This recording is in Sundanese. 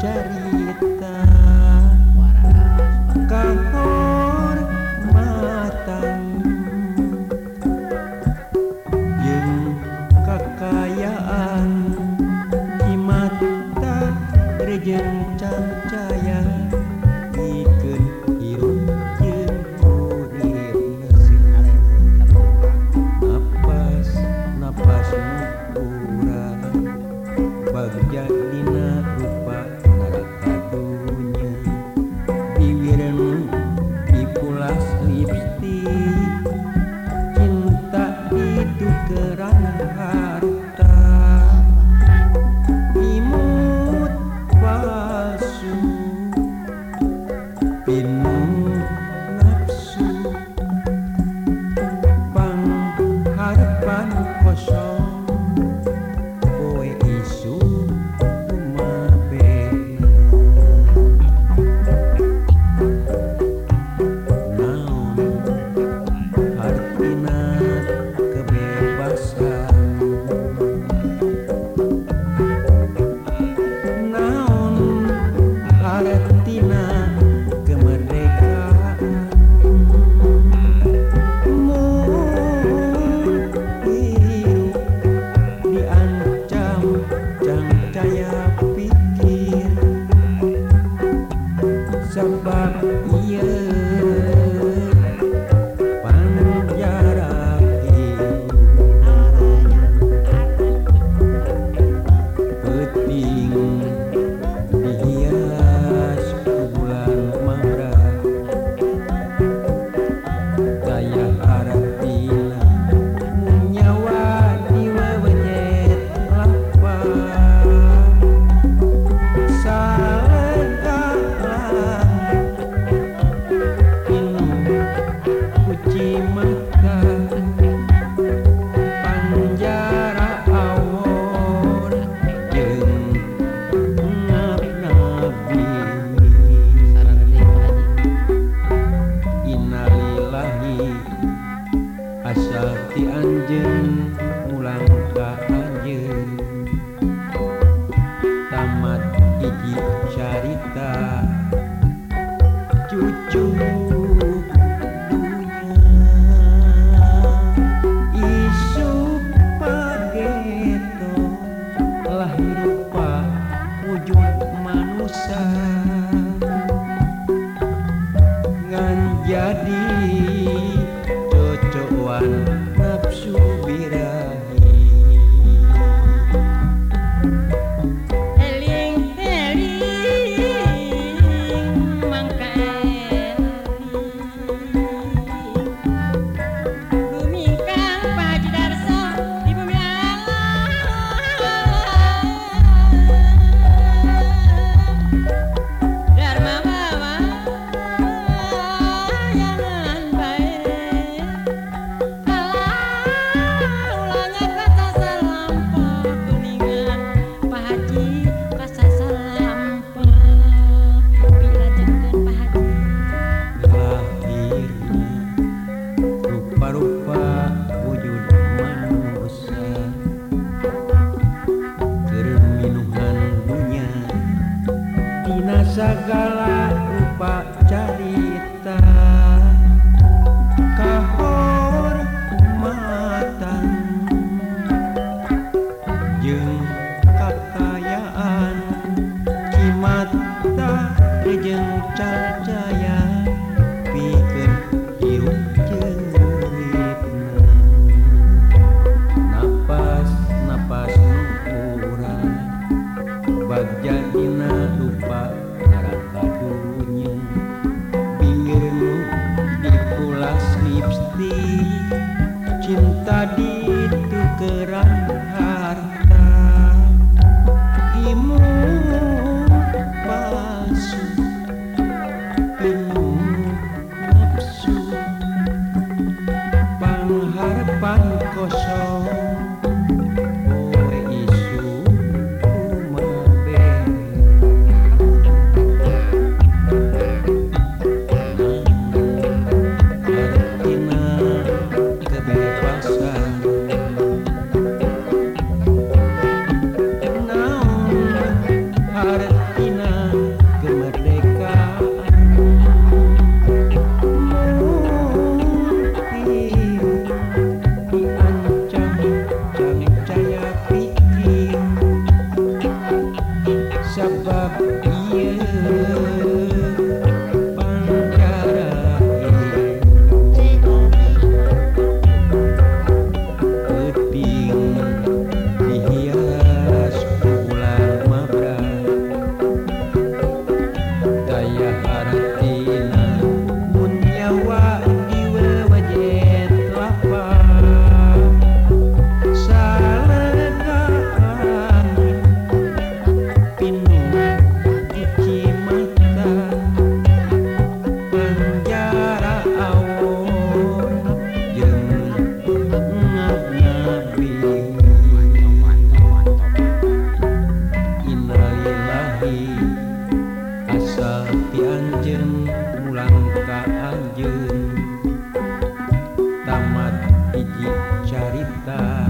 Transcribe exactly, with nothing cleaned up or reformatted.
carita kahormatan jeung kakayaan di mata rejeng cancaya pikeun hirup jeung uripna napas napas nu urang bagja dina rupa neraka dunya bibirnu dipulas lipstik cinta ditukeran harta imut palsu penuh nafsu pangharpan kosong poe isu kumabena naon artina kebebasan naon artina kemerdekaan mun hirup diancam cangcaya pikir sebab ieu panjara hirup peuting dihias ku bulan mabrah daya artina mun nyawa diwewenyet lapang salegah pinuh ku cimaka panjara awon jeung ngab-nabi innalillahi asal ti anjeun mulang ka anjeun tamat hiji carita cucu isu pageto lahir rupa wujud manusia ngan jadi cocokan nafsu birahi Eling eling mangka bumi kang pajidarso di bumi Dharma bawa jangan baik ulangnya kata salampah kuningan Pak Haji rasa salampah bila jengkeun Pak Haji lahirna rupa-rupa wujud manusia kerminuhan dunya dina sagala rupa carita kahormatan jeung kakayaan cimata rejeng cacaya pikeun hirup jeung uripna napas napas nu urang bagja dina rupa neraka dunya bibirnu dipulas lipstik cinta ditukeran harta imut palsu penuh nafsu pangharpan kosong poe isu kumabena artina kebebasan sabab ieu panjara teuting dihias ku bulan mabrak daya hartina mun nyawa diwewajet lapang salegaan pinuh cuci mata penjara awon jeung ngab-ngabi innalillahi asal ti anjeun mulang ka anjeun tamat hiji carita